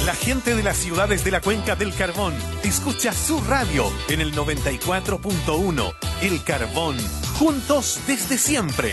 La gente de las ciudades de la Cuenca del Carbón escucha su radio en el 94.1. El Carbón, juntos desde siempre.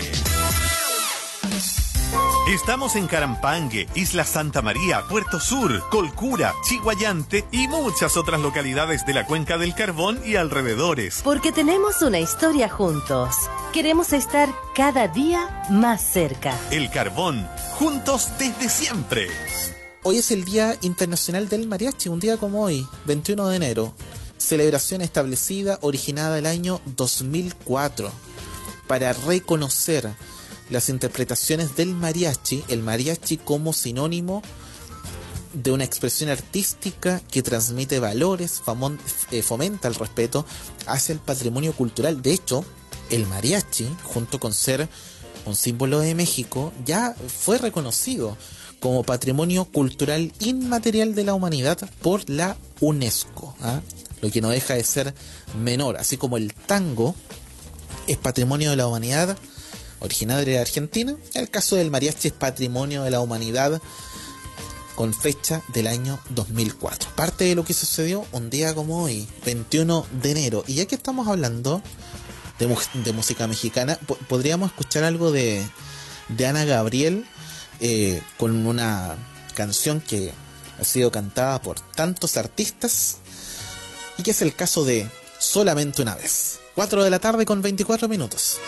Estamos en Carampangue, Isla Santa María, Puerto Sur, Colcura, Chiguayante y muchas otras localidades de la Cuenca del Carbón y alrededores. Porque tenemos una historia juntos. Queremos estar cada día más cerca. El Carbón, juntos desde siempre. Hoy es el Día Internacional del Mariachi, un día como hoy, 21 de enero. Celebración establecida, originada el año 2004, para reconocer las interpretaciones del mariachi, el mariachi como sinónimo de una expresión artística que transmite valores, fomenta el respeto hacia el patrimonio cultural. De hecho, el mariachi, junto con ser un símbolo de México, ya fue reconocido como Patrimonio Cultural Inmaterial de la Humanidad por la UNESCO, lo que no deja de ser menor. Así como el tango es Patrimonio de la Humanidad, originario de Argentina, el caso del mariachi es Patrimonio de la Humanidad con fecha del año 2004. Parte de lo que sucedió un día como hoy, 21 de enero. Y ya que estamos hablando de música mexicana, podríamos escuchar algo de Ana Gabriel, con una canción que ha sido cantada por tantos artistas y que es el caso de Solamente una vez. 4 de la tarde con 24 minutos.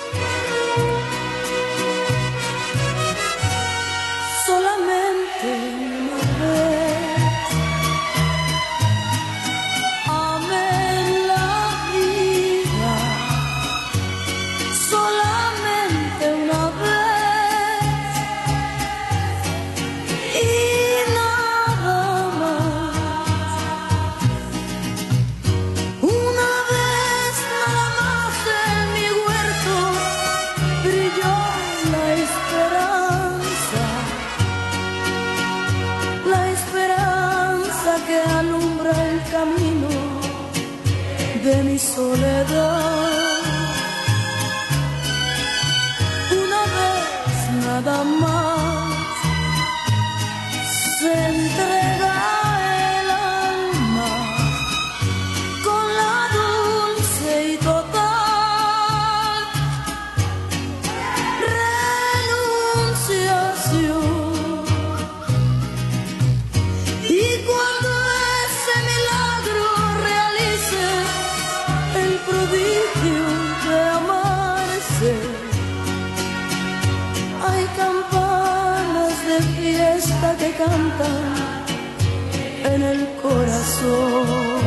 De mi soledad, una vez nada más se entrega el alma con la dulce y total renunciación. Y cuando ese milagro realice el prodigio de amarse, hay campanas de fiesta que cantan en el corazón.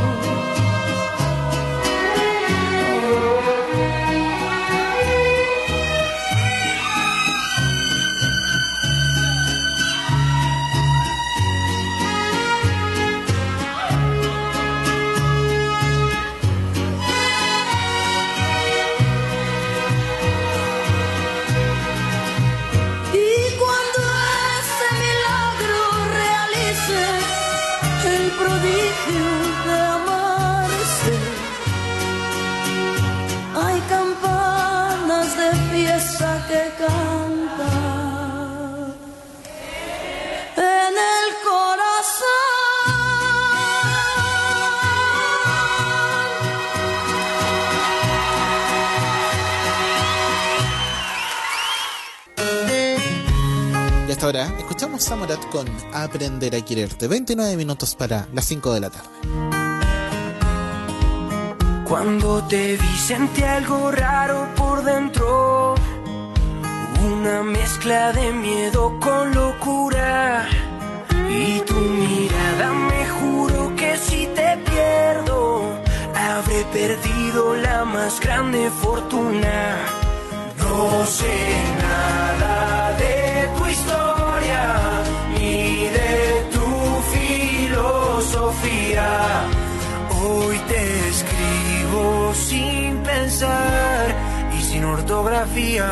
Que canta en el corazón. Y hasta ahora escuchamos a Morat con Aprender a Quererte. 29 minutos para las 5 de la tarde. Cuando te vi sentí algo raro por dentro, una mezcla de miedo con locura. Y tu mirada me juro que si te pierdo, habré perdido la más grande fortuna. No sé nada de tu historia, ni de tu filosofía. Hoy te escribo sin pensar y sin ortografía,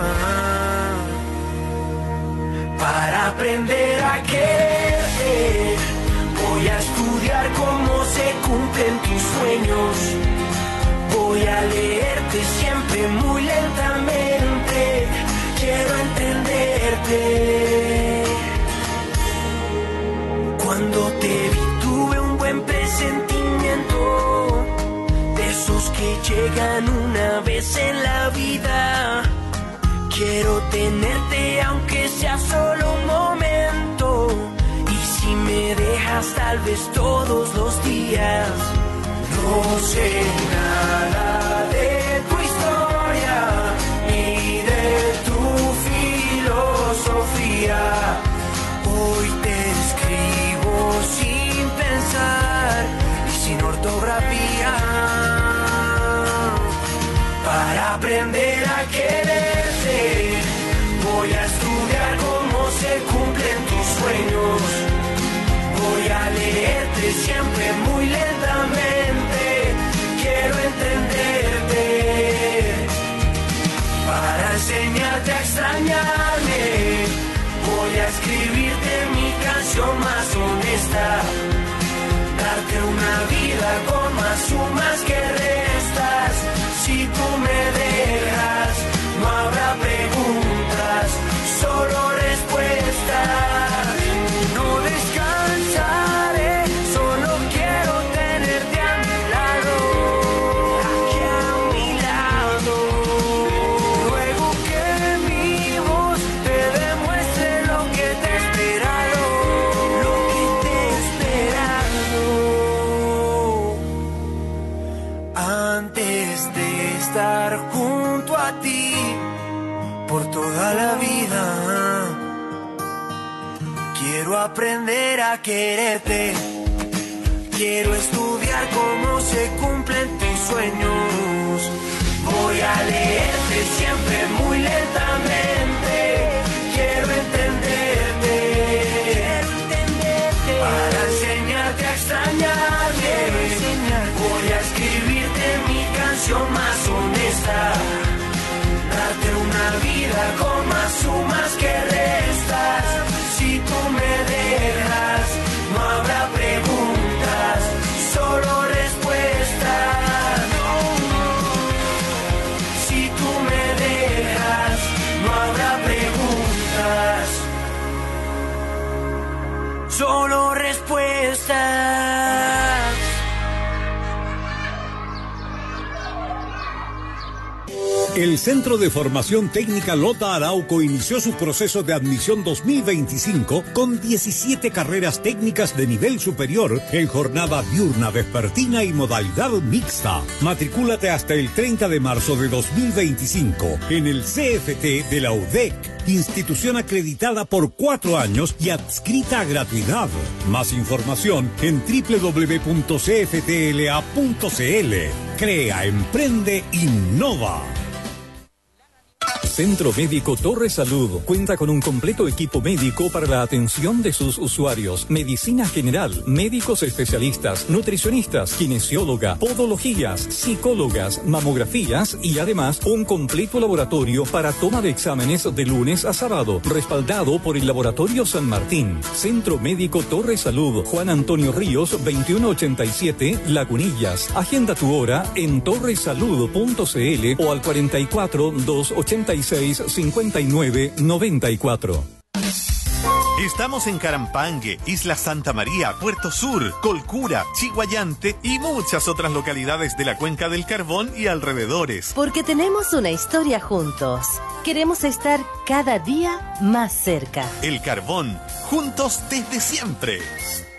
para aprender a quererte. Voy a estudiar cómo se cumplen tus sueños. Voy a leerte siempre muy lentamente. Quiero entenderte. Cuando te vi tú sentimiento, de esos que llegan una vez en la vida. Quiero tenerte aunque sea solo un momento, y si me dejas tal vez todos los días. No sé nada de tu historia ni de tu filosofía. Hoy te escribo sin pensar y sin ortografía, para aprender a quererte. Voy a estudiar cómo se cumplen tus sueños. Voy a leerte siempre muy lentamente. Quiero entenderte, para enseñarte a extrañarme. Voy a escribirte mi canción más honesta, darte una vida con más sumas que restas. Si tú me dejas, no habrá preguntas, solo respuestas. No descansaré, solo quiero tenerte a mi lado, aquí a mi lado. Luego que mi voz te demuestre lo que te he esperado, lo que te he esperado. Antes de estar junto a ti por toda la vida, quiero aprender a quererte. Quiero estudiar cómo se cumplen tus sueños. Voy a leerte siempre muy lentamente. Quiero entenderte, para enseñarte a extrañarme. Voy a escribirte mi canción más honesta, darte una vida con más sumas que restas. Si tú me dejas, no habrá preguntas, solo respuestas. Si tú me dejas, no habrá preguntas, solo respuestas. El Centro de Formación Técnica Lota Arauco inició su proceso de admisión 2025 con 17 carreras técnicas de nivel superior en jornada diurna, vespertina y modalidad mixta. Matricúlate hasta el 30 de marzo de 2025 en el CFT de la UDEC, institución acreditada por 4 años y adscrita a gratuidad. Más información en www.cftla.cl. Crea, emprende, innova. Centro Médico Torre Salud cuenta con un completo equipo médico para la atención de sus usuarios. Medicina general, médicos especialistas, nutricionistas, kinesióloga, podologías, psicólogas, mamografías y además un completo laboratorio para toma de exámenes de lunes a sábado, respaldado por el Laboratorio San Martín. Centro Médico Torre Salud, Juan Antonio Ríos, 2187, Lagunillas. Agenda tu hora en torresalud.cl o al 44 286 59 94. Estamos en Carampangue, Isla Santa María, Puerto Sur, Colcura, Chiguayante y muchas otras localidades de la Cuenca del Carbón y alrededores. Porque tenemos una historia juntos. Queremos estar cada día más cerca. El Carbón, juntos desde siempre.